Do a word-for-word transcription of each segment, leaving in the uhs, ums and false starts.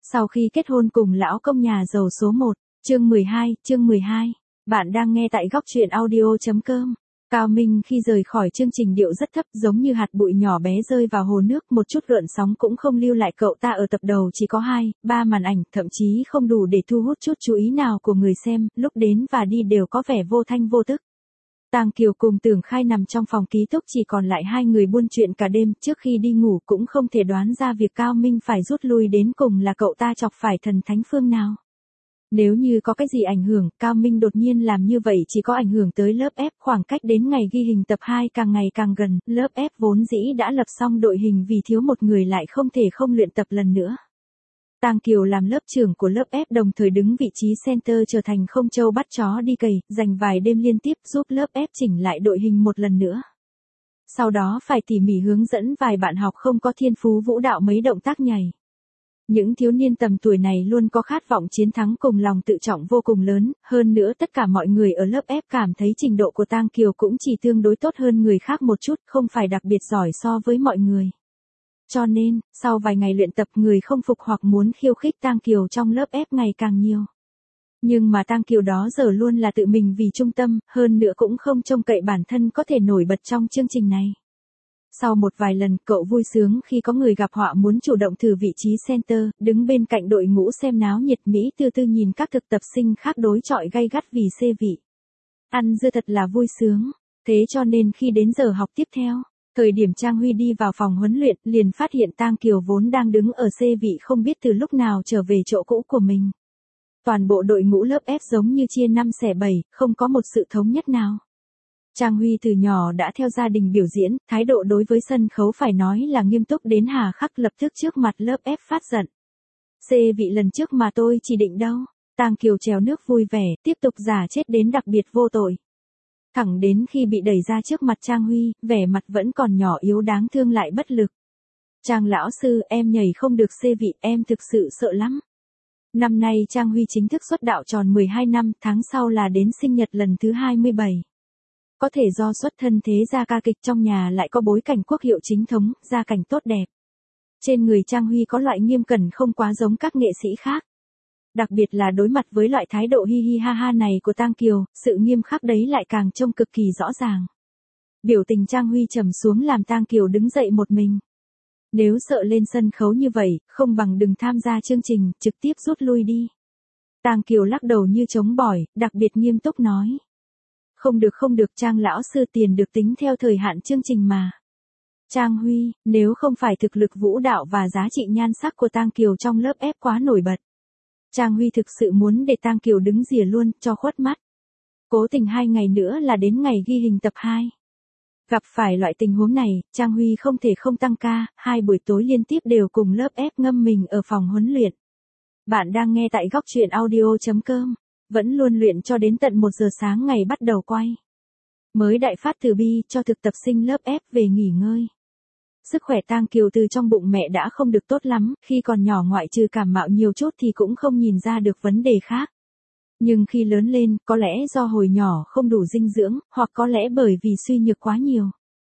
Sau khi kết hôn cùng lão công nhà giàu số một, chương mười hai, chương mười hai. Bạn đang nghe tại góc truyện audio.com. Cao Minh khi rời khỏi chương trình điệu rất thấp, giống như hạt bụi nhỏ bé rơi vào hồ nước, một chút gợn sóng cũng không lưu lại. Cậu ta ở tập đầu chỉ có hai, ba màn ảnh, thậm chí không đủ để thu hút chút chú ý nào của người xem, lúc đến và đi đều có vẻ vô thanh vô tức. Tang Kiều cùng Tưởng Khai nằm trong phòng ký túc, chỉ còn lại hai người buôn chuyện cả đêm. Trước khi đi ngủ cũng không thể đoán ra việc Cao Minh phải rút lui đến cùng là cậu ta chọc phải thần thánh phương nào. Nếu như có cái gì ảnh hưởng, Cao Minh đột nhiên làm như vậy chỉ có ảnh hưởng tới lớp F. Khoảng cách đến ngày ghi hình tập hai càng ngày càng gần, lớp F vốn dĩ đã lập xong đội hình vì thiếu một người lại không thể không luyện tập lần nữa. Tang Kiều làm lớp trưởng của lớp F, đồng thời đứng vị trí center, trở thành không trâu bắt chó đi cày, dành vài đêm liên tiếp giúp lớp F chỉnh lại đội hình một lần nữa. Sau đó phải tỉ mỉ hướng dẫn vài bạn học không có thiên phú vũ đạo mấy động tác nhảy. Những thiếu niên tầm tuổi này luôn có khát vọng chiến thắng cùng lòng tự trọng vô cùng lớn, hơn nữa tất cả mọi người ở lớp F cảm thấy trình độ của Tang Kiều cũng chỉ tương đối tốt hơn người khác một chút, không phải đặc biệt giỏi so với mọi người. Cho nên, sau vài ngày luyện tập, người không phục hoặc muốn khiêu khích Tang Kiều trong lớp F ngày càng nhiều. Nhưng mà Tang Kiều đó giờ luôn là tự mình vì trung tâm, hơn nữa cũng không trông cậy bản thân có thể nổi bật trong chương trình này. Sau một vài lần, cậu vui sướng khi có người gặp họa muốn chủ động thử vị trí center, đứng bên cạnh đội ngũ xem náo nhiệt, Mỹ tư tư nhìn các thực tập sinh khác đối chọi gay gắt vì xê vị. Ăn dưa thật là vui sướng. Thế cho nên khi đến giờ học tiếp theo, thời điểm Trang Huy đi vào phòng huấn luyện, liền phát hiện Tang Kiều vốn đang đứng ở xê vị không biết từ lúc nào trở về chỗ cũ của mình. Toàn bộ đội ngũ lớp F giống như chia năm xẻ bảy, không có một sự thống nhất nào. Trang Huy từ nhỏ đã theo gia đình biểu diễn, thái độ đối với sân khấu phải nói là nghiêm túc đến hà khắc, lập tức trước mặt lớp F phát giận. Xê vị lần trước mà tôi chỉ định đâu. Tang Kiều trèo nước vui vẻ, tiếp tục giả chết đến đặc biệt vô tội. Thẳng đến khi bị đẩy ra trước mặt Trang Huy, vẻ mặt vẫn còn nhỏ yếu đáng thương lại bất lực. Trang lão sư, em nhảy không được xê vị, em thực sự sợ lắm. Năm nay Trang Huy chính thức xuất đạo tròn mười hai năm, tháng sau là đến sinh nhật lần thứ hai mươi bảy. Có thể do xuất thân thế gia ca kịch, trong nhà lại có bối cảnh quốc hiệu chính thống, gia cảnh tốt đẹp. Trên người Trang Huy có loại nghiêm cẩn không quá giống các nghệ sĩ khác. Đặc biệt là đối mặt với loại thái độ hi hi ha ha này của Tang Kiều, sự nghiêm khắc đấy lại càng trông cực kỳ rõ ràng. Biểu tình Trang Huy trầm xuống làm Tang Kiều đứng dậy một mình. Nếu sợ lên sân khấu như vậy, không bằng đừng tham gia chương trình, trực tiếp rút lui đi. Tang Kiều lắc đầu như chống bỏi, đặc biệt nghiêm túc nói. Không được không được, Trang lão sư, tiền được tính theo thời hạn chương trình mà. Trang Huy, nếu không phải thực lực vũ đạo và giá trị nhan sắc của Tang Kiều trong lớp F quá nổi bật, Trang Huy thực sự muốn để Tang Kiều đứng rìa luôn, cho khuất mắt. Cố tình hai ngày nữa là đến ngày ghi hình tập hai. Gặp phải loại tình huống này, Trang Huy không thể không tăng ca, hai buổi tối liên tiếp đều cùng lớp F ngâm mình ở phòng huấn luyện. Bạn đang nghe tại góc truyện audio.com. Vẫn luôn luyện cho đến tận một giờ sáng ngày bắt đầu quay. Mới đại phát từ bi cho thực tập sinh lớp F về nghỉ ngơi. Sức khỏe Tang Kiều từ trong bụng mẹ đã không được tốt lắm, khi còn nhỏ ngoại trừ cảm mạo nhiều chút thì cũng không nhìn ra được vấn đề khác. Nhưng khi lớn lên, có lẽ do hồi nhỏ không đủ dinh dưỡng, hoặc có lẽ bởi vì suy nhược quá nhiều.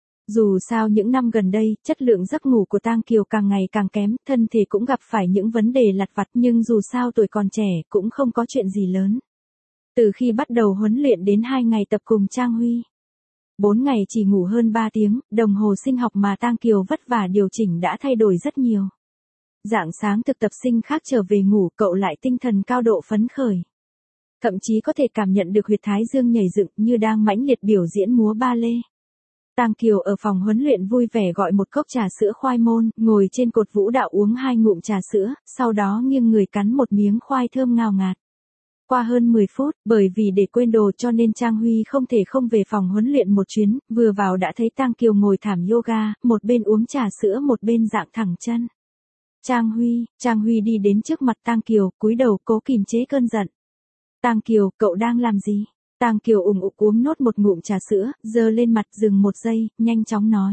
Dù sao những năm gần đây, chất lượng giấc ngủ của Tang Kiều càng ngày càng kém, thân thể cũng gặp phải những vấn đề lặt vặt, nhưng dù sao tuổi còn trẻ, cũng không có chuyện gì lớn. Từ khi bắt đầu huấn luyện đến hai ngày tập cùng Trang Huy, bốn ngày chỉ ngủ hơn ba tiếng, đồng hồ sinh học mà Tang Kiều vất vả điều chỉnh đã thay đổi rất nhiều. Rạng sáng thực tập sinh khác trở về ngủ, cậu lại tinh thần cao độ phấn khởi. Thậm chí có thể cảm nhận được huyệt thái dương nhảy dựng như đang mãnh liệt biểu diễn múa ba lê. Tang Kiều ở phòng huấn luyện vui vẻ gọi một cốc trà sữa khoai môn, ngồi trên cột vũ đạo uống hai ngụm trà sữa, sau đó nghiêng người cắn một miếng khoai thơm ngào ngạt. Qua hơn mười phút, bởi vì để quên đồ cho nên Trang Huy không thể không về phòng huấn luyện một chuyến, vừa vào đã thấy Tang Kiều ngồi thảm yoga, một bên uống trà sữa một bên dạng thẳng chân. Trang Huy, Trang Huy đi đến trước mặt Tang Kiều, cúi đầu cố kìm chế cơn giận. Tang Kiều, cậu đang làm gì? Tang Kiều ủng ục uống nốt một ngụm trà sữa, giơ lên mặt, dừng một giây, nhanh chóng nói.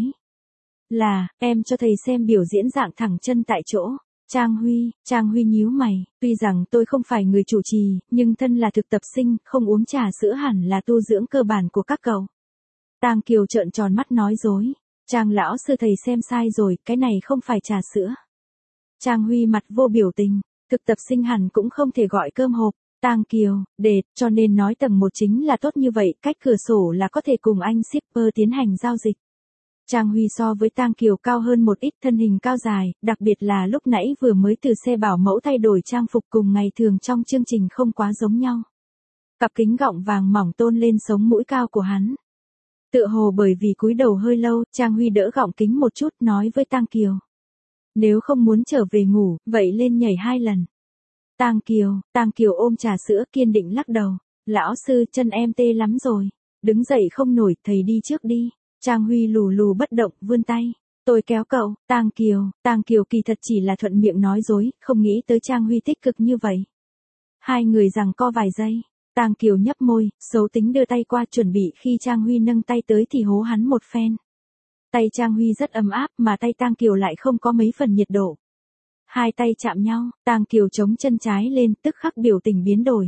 Là, em cho thầy xem biểu diễn dạng thẳng chân tại chỗ. Trang Huy, Trang Huy nhíu mày, tuy rằng tôi không phải người chủ trì, nhưng thân là thực tập sinh, không uống trà sữa hẳn là tu dưỡng cơ bản của các cậu. Tang Kiều trợn tròn mắt nói dối. Trang lão sư, thầy xem sai rồi, cái này không phải trà sữa. Trang Huy mặt vô biểu tình. Thực tập sinh hẳn cũng không thể gọi cơm hộp. Tang Kiều, đệt, cho nên nói tầng một chính là tốt như vậy, cách cửa sổ là có thể cùng anh shipper tiến hành giao dịch. Trang Huy so với Tang Kiều cao hơn một ít, thân hình cao dài, đặc biệt là lúc nãy vừa mới từ xe bảo mẫu thay đổi trang phục cùng ngày thường trong chương trình không quá giống nhau. Cặp kính gọng vàng mỏng tôn lên sống mũi cao của hắn. Tựa hồ bởi vì cúi đầu hơi lâu, Trang Huy đỡ gọng kính một chút nói với Tang Kiều. Nếu không muốn trở về ngủ, vậy lên nhảy hai lần. Tang Kiều, Tang Kiều ôm trà sữa kiên định lắc đầu. Lão sư, chân em tê lắm rồi. Đứng dậy không nổi, thầy đi trước đi. Trang Huy lù lù bất động, vươn tay. Tôi kéo cậu. Tang Kiều, Tang Kiều kỳ thật chỉ là thuận miệng nói dối, không nghĩ tới Trang Huy tích cực như vậy. Hai người giằng co vài giây. Tang Kiều nhấp môi, xấu tính đưa tay qua chuẩn bị khi Trang Huy nâng tay tới thì hố hắn một phen. Tay Trang Huy rất ấm áp mà tay Tang Kiều lại không có mấy phần nhiệt độ. Hai tay chạm nhau, Tang Kiều chống chân trái lên, tức khắc biểu tình biến đổi.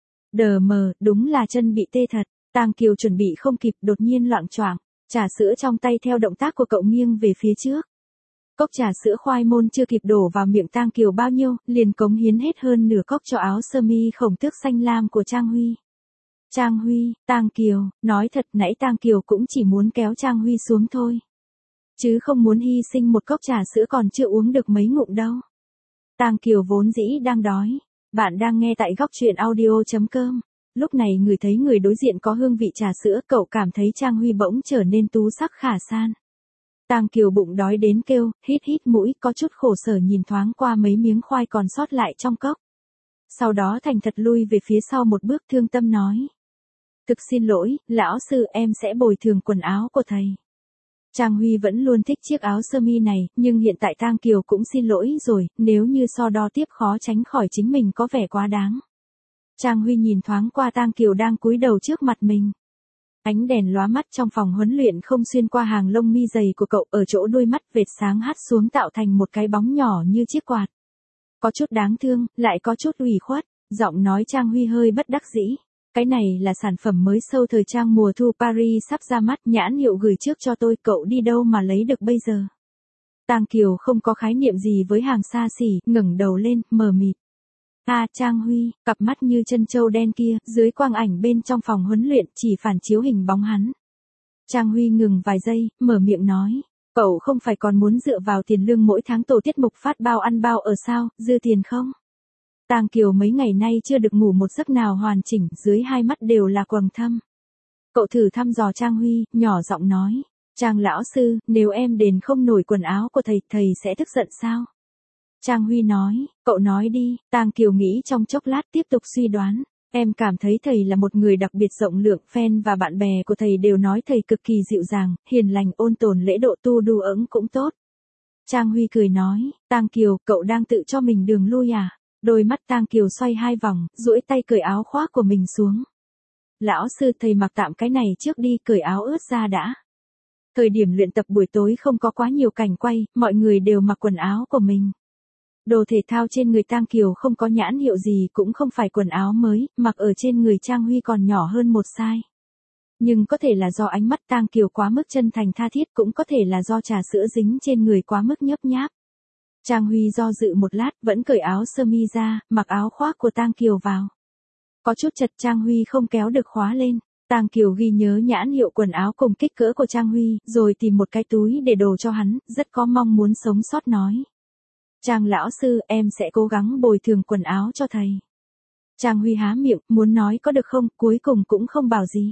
Đờ mờ, đúng là chân bị tê thật. Tang Kiều chuẩn bị không kịp, đột nhiên loạng choạng, trà sữa trong tay theo động tác của cậu nghiêng về phía trước. Cốc trà sữa khoai môn chưa kịp đổ vào miệng Tang Kiều bao nhiêu, liền cống hiến hết hơn nửa cốc cho áo sơ mi khổng tước xanh lam của Trang Huy. Trang Huy, Tang Kiều, nói thật nãy Tang Kiều cũng chỉ muốn kéo Trang Huy xuống thôi. Chứ không muốn hy sinh một cốc trà sữa còn chưa uống được mấy ngụm đâu. Tang Kiều vốn dĩ đang đói. Bạn đang nghe tại góc truyện audio chấm com. Lúc này người thấy người đối diện có hương vị trà sữa, cậu cảm thấy Trang Huy bỗng trở nên tú sắc khả san. Tang Kiều bụng đói đến kêu, hít hít mũi, có chút khổ sở nhìn thoáng qua mấy miếng khoai còn sót lại trong cốc. Sau đó thành thật lui về phía sau một bước, thương tâm nói. Thực xin lỗi, lão sư, em sẽ bồi thường quần áo của thầy. Trang Huy vẫn luôn thích chiếc áo sơ mi này, nhưng hiện tại Tang Kiều cũng xin lỗi rồi, nếu như so đo tiếp khó tránh khỏi chính mình có vẻ quá đáng. Trang Huy nhìn thoáng qua Tang Kiều đang cúi đầu trước mặt mình. Ánh đèn lóa mắt trong phòng huấn luyện không xuyên qua hàng lông mi dày của cậu, ở chỗ đôi mắt vệt sáng hắt xuống tạo thành một cái bóng nhỏ như chiếc quạt. Có chút đáng thương, lại có chút ủy khuất, giọng nói Trang Huy hơi bất đắc dĩ. Cái này là sản phẩm mới sâu thời trang mùa thu Paris sắp ra mắt, nhãn hiệu gửi trước cho tôi, cậu đi đâu mà lấy được bây giờ. Tang Kiều không có khái niệm gì với hàng xa xỉ, ngẩng đầu lên, mờ mịt. À, Trang Huy, cặp mắt như chân trâu đen kia, dưới quang ảnh bên trong phòng huấn luyện chỉ phản chiếu hình bóng hắn. Trang Huy ngừng vài giây, mở miệng nói, cậu không phải còn muốn dựa vào tiền lương mỗi tháng tổ tiết mục phát bao ăn bao ở sao, dư tiền không? Tang Kiều mấy ngày nay chưa được ngủ một giấc nào hoàn chỉnh, dưới hai mắt đều là quầng thâm. Cậu thử thăm dò Trang Huy, nhỏ giọng nói, Trang lão sư, nếu em đền không nổi quần áo của thầy, thầy sẽ tức giận sao? Trang Huy nói, cậu nói đi. Tang Kiều nghĩ trong chốc lát tiếp tục suy đoán. Em cảm thấy thầy là một người đặc biệt rộng lượng, fan và bạn bè của thầy đều nói thầy cực kỳ dịu dàng, hiền lành, ôn tồn, lễ độ, tu đu ững cũng tốt. Trang Huy cười nói, Tang Kiều, cậu đang tự cho mình đường lui à? Đôi mắt Tang Kiều xoay hai vòng, duỗi tay cởi áo khoác của mình xuống. Lão sư, thầy mặc tạm cái này trước đi, cởi áo ướt ra đã. Thời điểm luyện tập buổi tối không có quá nhiều cảnh quay, mọi người đều mặc quần áo của mình. Đồ thể thao trên người Tang Kiều không có nhãn hiệu gì, cũng không phải quần áo mới, mặc ở trên người Trang Huy còn nhỏ hơn một size. Nhưng có thể là do ánh mắt Tang Kiều quá mức chân thành tha thiết, cũng có thể là do trà sữa dính trên người quá mức nhấp nháp. Trang Huy do dự một lát, vẫn cởi áo sơ mi ra, mặc áo khoác của Tang Kiều vào. Có chút chật, Trang Huy không kéo được khóa lên. Tang Kiều ghi nhớ nhãn hiệu quần áo cùng kích cỡ của Trang Huy, rồi tìm một cái túi để đồ cho hắn, rất có mong muốn sống sót nói. Trang lão sư, em sẽ cố gắng bồi thường quần áo cho thầy. Trang Huy há miệng, muốn nói có được không, cuối cùng cũng không bảo gì.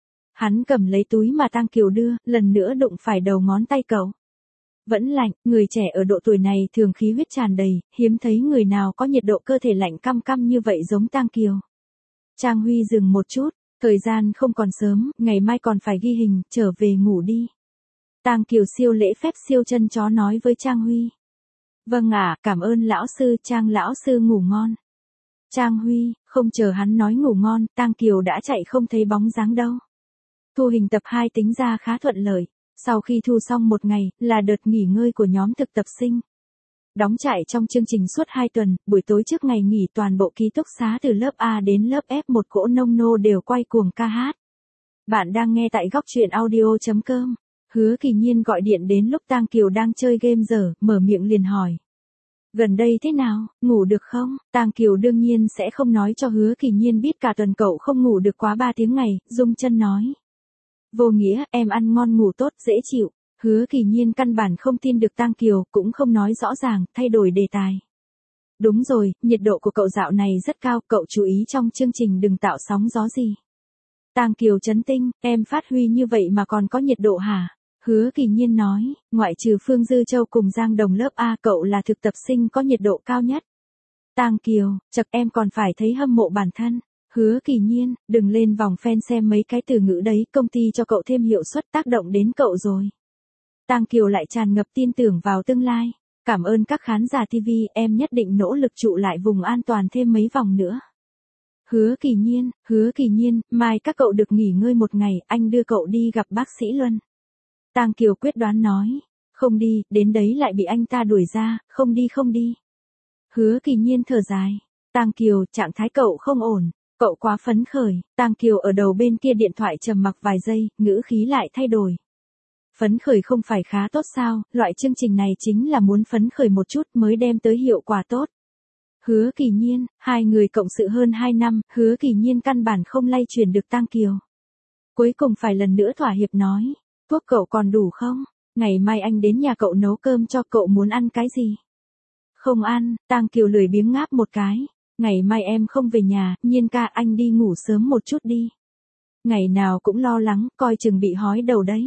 Hắn cầm lấy túi mà Tang Kiều đưa, lần nữa đụng phải đầu ngón tay cậu. Vẫn lạnh, người trẻ ở độ tuổi này thường khí huyết tràn đầy, hiếm thấy người nào có nhiệt độ cơ thể lạnh căm căm như vậy giống Tang Kiều. Trang Huy dừng một chút, thời gian không còn sớm, ngày mai còn phải ghi hình, trở về ngủ đi. Tang Kiều siêu lễ phép siêu chân chó nói với Trang Huy. Vâng ạ, cảm ơn lão sư, Trang lão sư ngủ ngon. Trang Huy, không chờ hắn nói ngủ ngon, Tang Kiều đã chạy không thấy bóng dáng đâu. Thu hình tập hai tính ra khá thuận lợi. Sau khi thu xong một ngày, là đợt nghỉ ngơi của nhóm thực tập sinh. Đóng trại trong chương trình suốt hai tuần, buổi tối trước ngày nghỉ toàn bộ ký túc xá từ lớp A đến lớp F một cỗ nông nô đều quay cuồng ca hát. Bạn đang nghe tại góc truyện audio chấm com. Hứa Kỳ Nhiên gọi điện đến lúc Tang Kiều đang chơi game dở, mở miệng liền hỏi. Gần đây thế nào, ngủ được không? Tang Kiều đương nhiên sẽ không nói cho Hứa Kỳ Nhiên biết cả tuần cậu không ngủ được quá ba tiếng ngày, rung chân nói. Vô nghĩa, em ăn ngon ngủ tốt, dễ chịu. Hứa Kỳ Nhiên căn bản không tin được Tang Kiều, cũng không nói rõ ràng, thay đổi đề tài. Đúng rồi, nhiệt độ của cậu dạo này rất cao, cậu chú ý trong chương trình đừng tạo sóng gió gì. Tang Kiều chấn tinh, em phát huy như vậy mà còn có nhiệt độ hả? Hứa Kỳ Nhiên nói, ngoại trừ Phương Dư Châu cùng Giang Đồng lớp A, cậu là thực tập sinh có nhiệt độ cao nhất. Tang Kiều, chật em còn phải thấy hâm mộ bản thân. Hứa Kỳ Nhiên, đừng lên vòng fan xem mấy cái từ ngữ đấy, công ty cho cậu thêm hiệu suất tác động đến cậu rồi. Tang Kiều lại tràn ngập tin tưởng vào tương lai. Cảm ơn các khán giả ti vi, em nhất định nỗ lực trụ lại vùng an toàn thêm mấy vòng nữa. Hứa Kỳ Nhiên, Hứa Kỳ Nhiên, mai các cậu được nghỉ ngơi một ngày, anh đưa cậu đi gặp bác sĩ Luân. Tang Kiều quyết đoán nói, không đi, đến đấy lại bị anh ta đuổi ra, không đi không đi. Hứa Kỳ Nhiên thở dài, Tang Kiều, trạng thái cậu không ổn, cậu quá phấn khởi. Tang Kiều ở đầu bên kia điện thoại trầm mặc vài giây, ngữ khí lại thay đổi. Phấn khởi không phải khá tốt sao, loại chương trình này chính là muốn phấn khởi một chút mới đem tới hiệu quả tốt. Hứa Kỳ Nhiên, hai người cộng sự hơn hai năm, Hứa Kỳ Nhiên căn bản không lay chuyển được Tang Kiều. Cuối cùng phải lần nữa thỏa hiệp nói, thuốc cậu còn đủ không? Ngày mai anh đến nhà cậu nấu cơm cho, cậu muốn ăn cái gì? Không ăn, Tang Kiều lười biếng ngáp một cái. Ngày mai em không về nhà, Nhiên ca, anh đi ngủ sớm một chút đi. Ngày nào cũng lo lắng, coi chừng bị hói đầu đấy.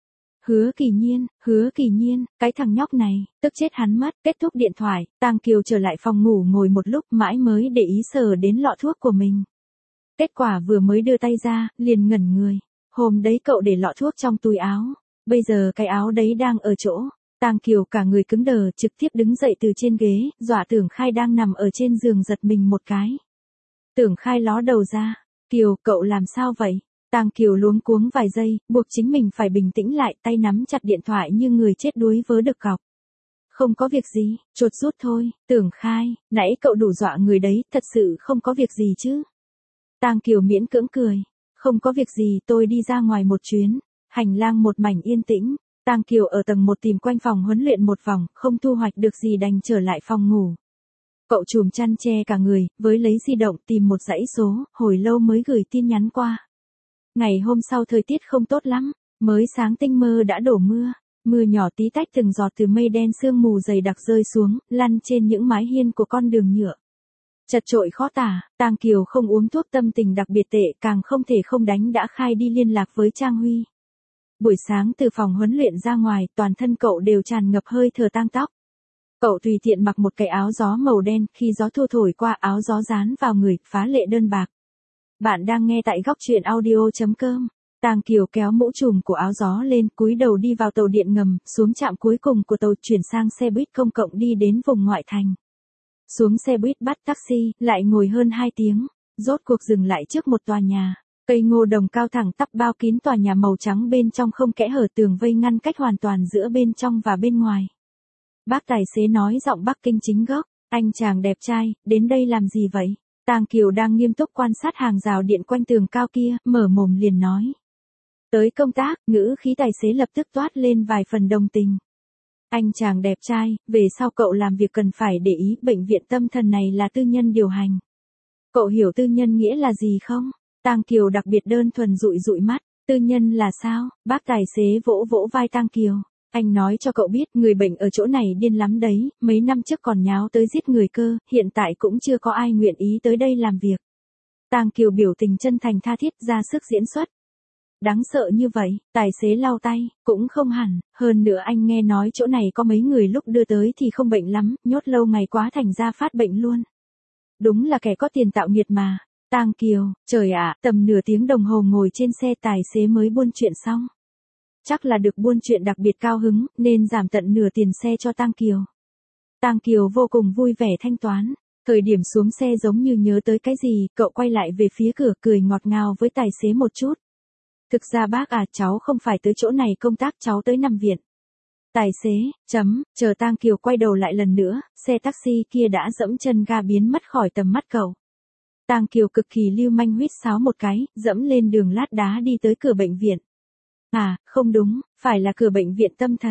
Hứa Kỳ Nhiên, Hứa Kỳ Nhiên, cái thằng nhóc này, tức chết hắn mất. Kết thúc điện thoại, Tang Kiều trở lại phòng ngủ ngồi một lúc mãi mới để ý sờ đến lọ thuốc của mình. Kết quả vừa mới đưa tay ra, liền ngẩn người. Hôm đấy cậu để lọ thuốc trong túi áo. Bây giờ cái áo đấy đang ở chỗ. Tang Kiều cả người cứng đờ, trực tiếp đứng dậy từ trên ghế, dọa Tưởng Khai đang nằm ở trên giường giật mình một cái. Tưởng Khai ló đầu ra. Kiều, cậu làm sao vậy? Tang Kiều luống cuống vài giây, buộc chính mình phải bình tĩnh lại, tay nắm chặt điện thoại như người chết đuối vớ được cọc. Không có việc gì, chuột rút thôi. Tưởng Khai, nãy cậu đủ dọa người đấy, thật sự không có việc gì chứ? Tang Kiều miễn cưỡng cười. Không có việc gì, tôi đi ra ngoài một chuyến. Hành lang một mảnh yên tĩnh. Tang Kiều ở tầng một tìm quanh phòng huấn luyện một vòng, không thu hoạch được gì đành trở lại phòng ngủ. Cậu chùm chăn che cả người, với lấy di động tìm một dãy số, hồi lâu mới gửi tin nhắn qua. Ngày hôm sau thời tiết không tốt lắm, mới sáng tinh mơ đã đổ mưa. Mưa nhỏ tí tách từng giọt từ mây đen sương mù dày đặc rơi xuống, lăn trên những mái hiên của con đường nhựa. Chật chội khó tả, Tang Kiều không uống thuốc tâm tình đặc biệt tệ, càng không thể không đánh đã khai đi liên lạc với Trang Huy. Buổi sáng từ phòng huấn luyện ra ngoài, toàn thân cậu đều tràn ngập hơi thở tang tóc. Cậu tùy tiện mặc một cái áo gió màu đen, khi gió thu thổi qua áo gió dán vào người, phá lệ đơn bạc. Bạn đang nghe tại góc truyện audio chấm com. Tang Kiều kéo mũ trùm của áo gió lên, cúi đầu đi vào tàu điện ngầm, xuống trạm cuối cùng của tàu chuyển sang xe buýt công cộng đi đến vùng ngoại thành. Xuống xe buýt bắt taxi, lại ngồi hơn hai tiếng, rốt cuộc dừng lại trước một tòa nhà. Cây ngô đồng cao thẳng tắp bao kín tòa nhà màu trắng, bên trong không kẽ hở, tường vây ngăn cách hoàn toàn giữa bên trong và bên ngoài. Bác tài xế nói giọng Bắc Kinh chính gốc, anh chàng đẹp trai, đến đây làm gì vậy? Tang Kiều đang nghiêm túc quan sát hàng rào điện quanh tường cao kia, mở mồm liền nói. Tới công tác, ngữ khí tài xế lập tức toát lên vài phần đồng tình. Anh chàng đẹp trai, về sau cậu làm việc cần phải để ý, bệnh viện tâm thần này là tư nhân điều hành. Cậu hiểu tư nhân nghĩa là gì không? Tang Kiều đặc biệt đơn thuần dụi dụi mắt, tư nhân là sao? Bác tài xế vỗ vỗ vai Tang Kiều. Anh nói cho cậu biết, người bệnh ở chỗ này điên lắm đấy, mấy năm trước còn nháo tới giết người cơ, hiện tại cũng chưa có ai nguyện ý tới đây làm việc. Tang Kiều biểu tình chân thành tha thiết, ra sức diễn xuất. Đáng sợ như vậy, tài xế lau tay, cũng không hẳn, hơn nữa anh nghe nói chỗ này có mấy người lúc đưa tới thì không bệnh lắm, nhốt lâu ngày quá thành ra phát bệnh luôn. Đúng là kẻ có tiền tạo nghiệt mà. Tang Kiều, trời ạ, tầm nửa tiếng đồng hồ ngồi trên xe tài xế mới buôn chuyện xong. Chắc là được buôn chuyện đặc biệt cao hứng, nên giảm tận nửa tiền xe cho Tang Kiều. Tang Kiều vô cùng vui vẻ thanh toán. Thời điểm xuống xe giống như nhớ tới cái gì, cậu quay lại về phía cửa cười ngọt ngào với tài xế một chút. Thực ra bác à, cháu không phải tới chỗ này công tác, cháu tới nằm viện. Tài xế, chấm, chờ Tang Kiều quay đầu lại lần nữa, xe taxi kia đã dẫm chân ga biến mất khỏi tầm mắt cậu. Tang Kiều cực kỳ lưu manh huýt sáo một cái, dẫm lên đường lát đá đi tới cửa bệnh viện. À, không đúng, phải là cửa bệnh viện tâm thần.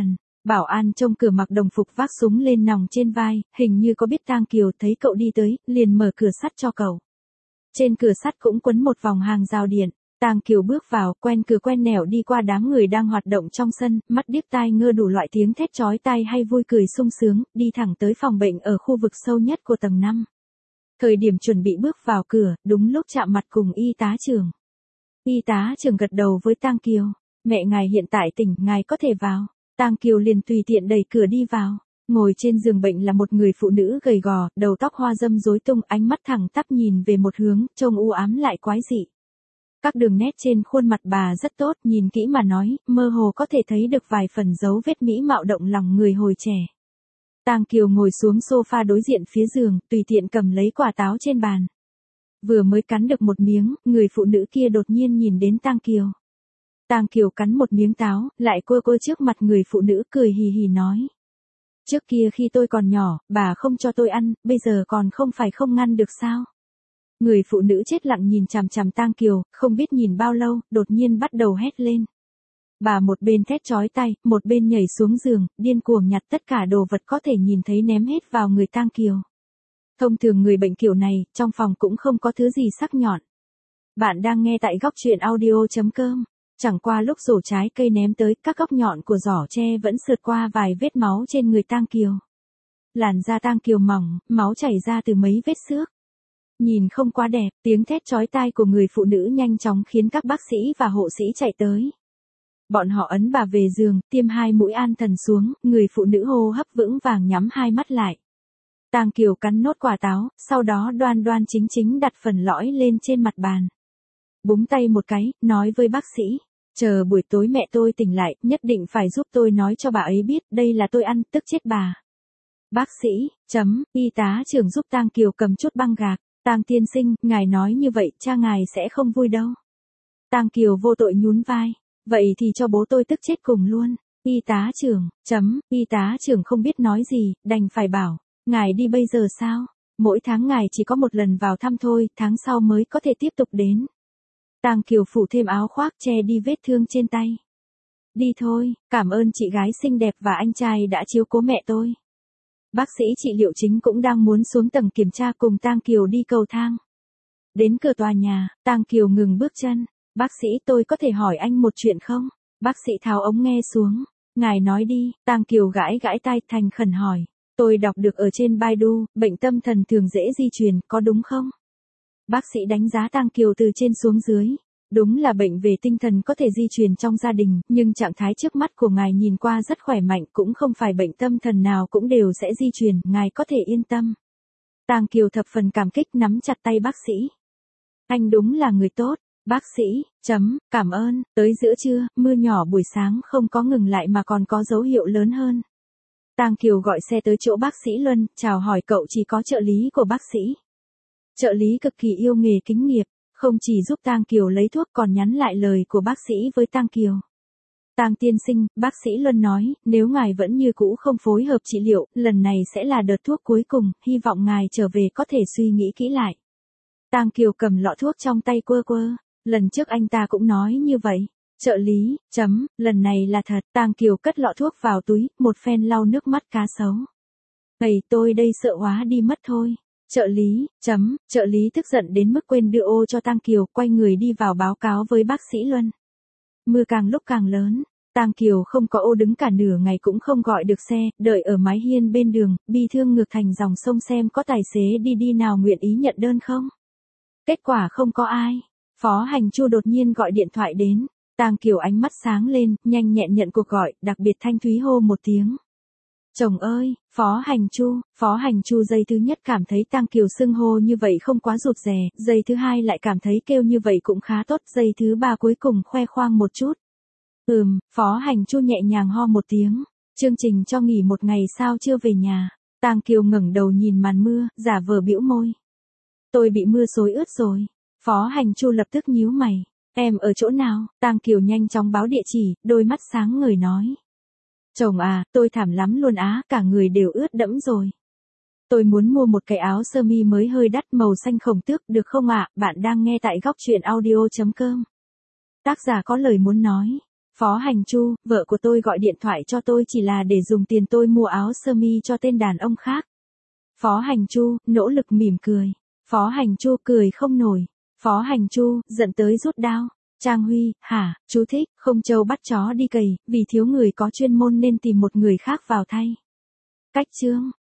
Bảo an trông cửa mặc đồng phục vác súng lên nòng trên vai, hình như có biết Tang Kiều, thấy cậu đi tới, liền mở cửa sắt cho cậu. Trên cửa sắt cũng quấn một vòng hàng rào điện. Tang Kiều bước vào, quen cửa quen nẻo đi qua đám người đang hoạt động trong sân, mắt điếc tai ngơ đủ loại tiếng thét chói tai hay vui cười sung sướng, đi thẳng tới phòng bệnh ở khu vực sâu nhất của tầng năm. Thời điểm chuẩn bị bước vào cửa, đúng lúc chạm mặt cùng y tá trưởng. Y tá trưởng gật đầu với Tang Kiều. Mẹ ngài hiện tại tỉnh, ngài có thể vào. Tang Kiều liền tùy tiện đẩy cửa đi vào. Ngồi trên giường bệnh là một người phụ nữ gầy gò, đầu tóc hoa râm rối tung, ánh mắt thẳng tắp nhìn về một hướng, trông u ám lại quái dị. Các đường nét trên khuôn mặt bà rất tốt, nhìn kỹ mà nói, mơ hồ có thể thấy được vài phần dấu vết mỹ mạo động lòng người hồi trẻ. Tang Kiều ngồi xuống sofa đối diện phía giường, tùy tiện cầm lấy quả táo trên bàn. Vừa mới cắn được một miếng, người phụ nữ kia đột nhiên nhìn đến Tang Kiều. Tang Kiều cắn một miếng táo, lại cua cua trước mặt người phụ nữ cười hì hì nói. Trước kia khi tôi còn nhỏ, bà không cho tôi ăn, bây giờ còn không phải không ngăn được sao? Người phụ nữ chết lặng nhìn chằm chằm Tang Kiều, không biết nhìn bao lâu, đột nhiên bắt đầu hét lên. Bà một bên thét chói tai, một bên nhảy xuống giường, điên cuồng nhặt tất cả đồ vật có thể nhìn thấy ném hết vào người Tang Kiều. Thông thường người bệnh kiểu này, trong phòng cũng không có thứ gì sắc nhọn. Bạn đang nghe tại góc truyện audio chấm com. Chẳng qua lúc rổ trái cây ném tới, các góc nhọn của giỏ tre vẫn sượt qua vài vết máu trên người Tang Kiều. Làn da Tang Kiều mỏng, máu chảy ra từ mấy vết xước. Nhìn không quá đẹp, tiếng thét chói tai của người phụ nữ nhanh chóng khiến các bác sĩ và hộ sĩ chạy tới. Bọn họ ấn bà về giường, tiêm hai mũi an thần xuống, người phụ nữ hô hấp vững vàng nhắm hai mắt lại. Tang Kiều cắn nốt quả táo, sau đó đoan đoan chính chính đặt phần lõi lên trên mặt bàn. Búng tay một cái, nói với bác sĩ, chờ buổi tối mẹ tôi tỉnh lại, nhất định phải giúp tôi nói cho bà ấy biết, đây là tôi ăn, tức chết bà. Bác sĩ, chấm, y tá trưởng giúp Tang Kiều cầm chút băng gạc. Tang tiên sinh, ngài nói như vậy, cha ngài sẽ không vui đâu. Tang Kiều vô tội nhún vai. Vậy thì cho bố tôi tức chết cùng luôn. Y tá trưởng, chấm, y tá trưởng không biết nói gì, đành phải bảo, ngài đi bây giờ sao? Mỗi tháng ngài chỉ có một lần vào thăm thôi, tháng sau mới có thể tiếp tục đến. Tang Kiều phủ thêm áo khoác che đi vết thương trên tay. Đi thôi, cảm ơn chị gái xinh đẹp và anh trai đã chiếu cố mẹ tôi. Bác sĩ trị liệu chính cũng đang muốn xuống tầng kiểm tra cùng Tang Kiều đi cầu thang. Đến cửa tòa nhà, Tang Kiều ngừng bước chân. Bác sĩ, tôi có thể hỏi anh một chuyện không? Bác sĩ tháo ống nghe xuống. Ngài nói đi. Tang Kiều gãi gãi tai thành khẩn hỏi. Tôi đọc được ở trên Baidu, bệnh tâm thần thường dễ di truyền, có đúng không? Bác sĩ đánh giá Tang Kiều từ trên xuống dưới. Đúng là bệnh về tinh thần có thể di truyền trong gia đình, nhưng trạng thái trước mắt của ngài nhìn qua rất khỏe mạnh, cũng không phải bệnh tâm thần nào cũng đều sẽ di truyền, ngài có thể yên tâm. Tang Kiều thập phần cảm kích nắm chặt tay bác sĩ. Anh đúng là người tốt. Bác sĩ, chấm, cảm ơn. Tới giữa trưa, mưa nhỏ buổi sáng không có ngừng lại mà còn có dấu hiệu lớn hơn. Tang Kiều gọi xe tới chỗ bác sĩ Luân, chào hỏi cậu chỉ có trợ lý của bác sĩ. Trợ lý cực kỳ yêu nghề kính nghiệp, không chỉ giúp Tang Kiều lấy thuốc còn nhắn lại lời của bác sĩ với Tang Kiều. Tang tiên sinh, bác sĩ Luân nói, nếu ngài vẫn như cũ không phối hợp trị liệu, lần này sẽ là đợt thuốc cuối cùng, hy vọng ngài trở về có thể suy nghĩ kỹ lại. Tang Kiều cầm lọ thuốc trong tay quơ quơ, lần trước anh ta cũng nói như vậy. Trợ lý, chấm, lần này là thật. Tang Kiều cất lọ thuốc vào túi, một phen lau nước mắt cá sấu. Thầy tôi đây sợ quá đi mất thôi. Trợ lý, chấm, trợ lý tức giận đến mức quên đưa ô cho Tang Kiều, quay người đi vào báo cáo với bác sĩ Luân. Mưa càng lúc càng lớn, Tang Kiều không có ô đứng cả nửa ngày cũng không gọi được xe, đợi ở mái hiên bên đường, bi thương ngược thành dòng sông xem có tài xế đi đi nào nguyện ý nhận đơn không. Kết quả không có ai. Phó Hành Chu đột nhiên gọi điện thoại đến. Tang Kiều ánh mắt sáng lên, nhanh nhẹn nhận cuộc gọi, đặc biệt thanh thúy hô một tiếng. Chồng ơi, Phó Hành Chu, Phó Hành Chu giây thứ nhất cảm thấy Tang Kiều xưng hô như vậy không quá rụt rè, giây thứ hai lại cảm thấy kêu như vậy cũng khá tốt, giây thứ ba cuối cùng khoe khoang một chút. Ừm, Phó Hành Chu nhẹ nhàng ho một tiếng, chương trình cho nghỉ một ngày sao chưa về nhà. Tang Kiều ngẩng đầu nhìn màn mưa, giả vờ bĩu môi. Tôi bị mưa xối ướt rồi. Phó Hành Chu lập tức nhíu mày. Em ở chỗ nào? Tang Kiều nhanh chóng báo địa chỉ, đôi mắt sáng ngời nói. Chồng à, tôi thảm lắm luôn á, cả người đều ướt đẫm rồi. Tôi muốn mua một cái áo sơ mi mới hơi đắt màu xanh khổng tước, được không ạ? Bạn đang nghe tại góc truyện audio chấm com. Tác giả có lời muốn nói. Phó Hành Chu, vợ của tôi gọi điện thoại cho tôi chỉ là để dùng tiền tôi mua áo sơ mi cho tên đàn ông khác. Phó Hành Chu, nỗ lực mỉm cười. Phó Hành Chu cười không nổi. Phó Hành Chu, giận tới rút đao. Trang Huy, hả, chú thích, không trâu bắt chó đi cày, vì thiếu người có chuyên môn nên tìm một người khác vào thay. Cách chương.